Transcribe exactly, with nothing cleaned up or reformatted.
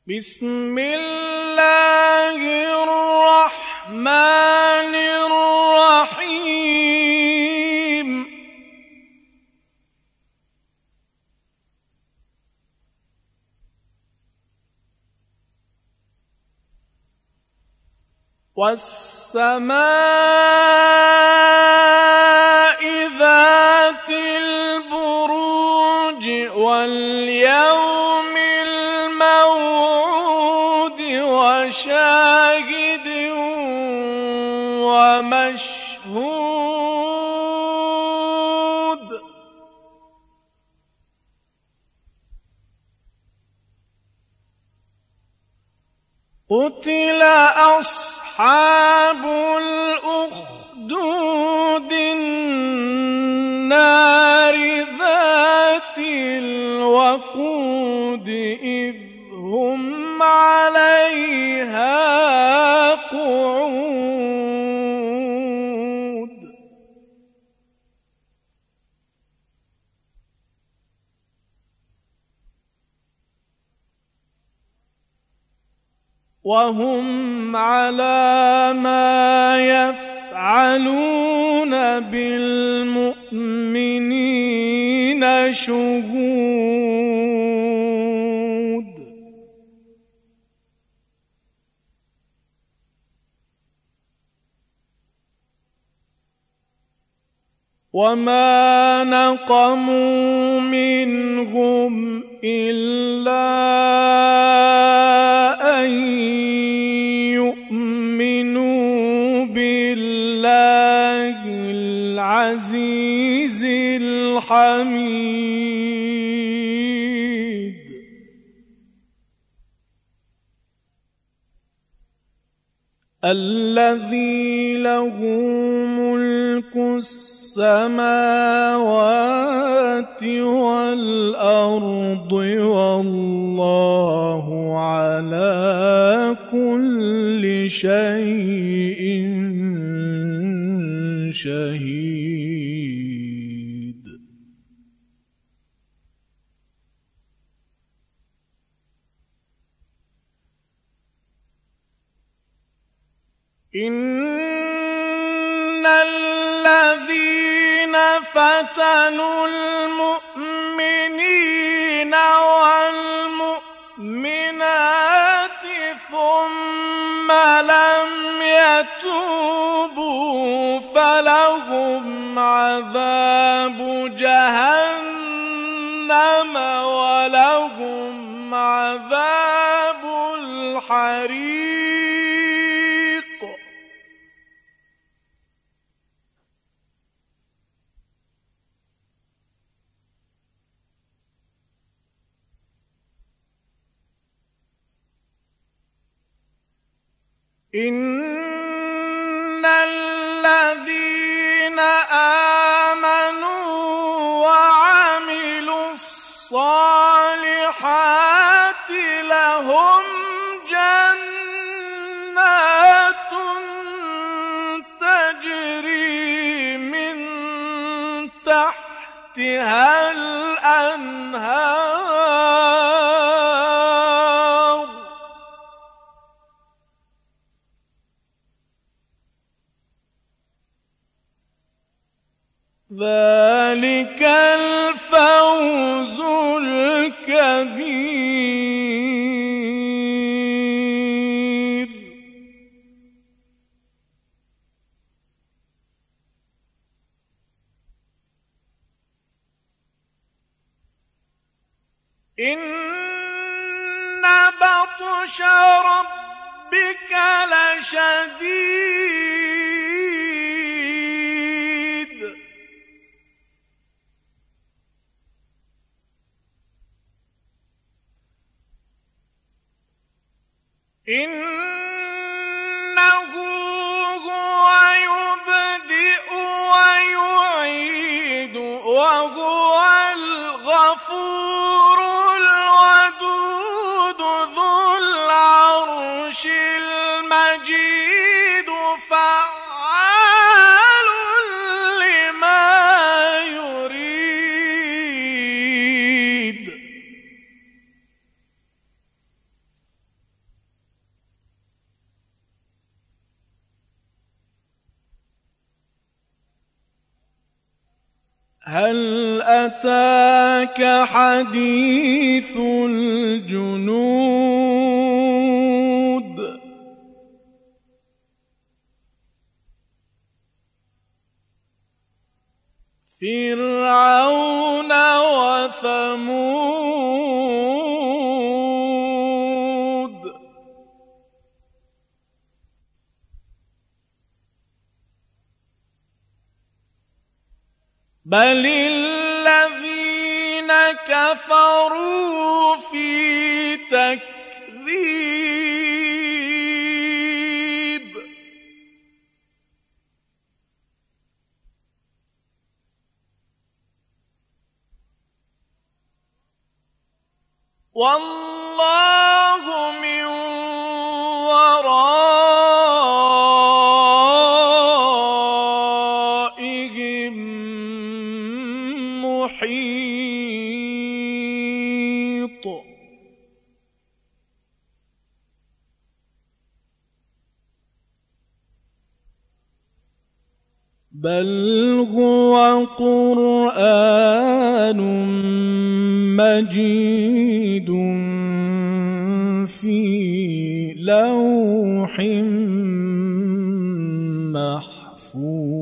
بسم الله الرحمن الرحيم والسماء ذات البروج واليوم الموعود وشاهد ومشهود قتل أصحاب الأخدود النار ذات الوقود إذ هم عليها قعود وهم على ما يفعلون بالمؤمنين شهود وما نقموا منهم إلا أن يؤمنوا بالله العزيز الحميد الذي له ملك السماوات والأرض والله على كل شيء شهيد إن الذين فتنوا المؤمنين والمؤمنات ثم لم يتوبوا فلهم عذاب جهنم ولهم عذاب الحريق إن الذين آمنوا وعملوا الصالحات لهم جنات تجري من تحتها الأنهار ذلك الفوز الكبير إن بطش ربك لشديد إنه هو يبدئ ويعيد وهو الغفور الودود ذو العرش المجيد فعال لما يريد هل أتاك حديث الجنود فرعون وثمود بل الذين كفروا في تكذيب والله من ورائهم محيط بل هو قرآن مجيد في لوح محفوظ.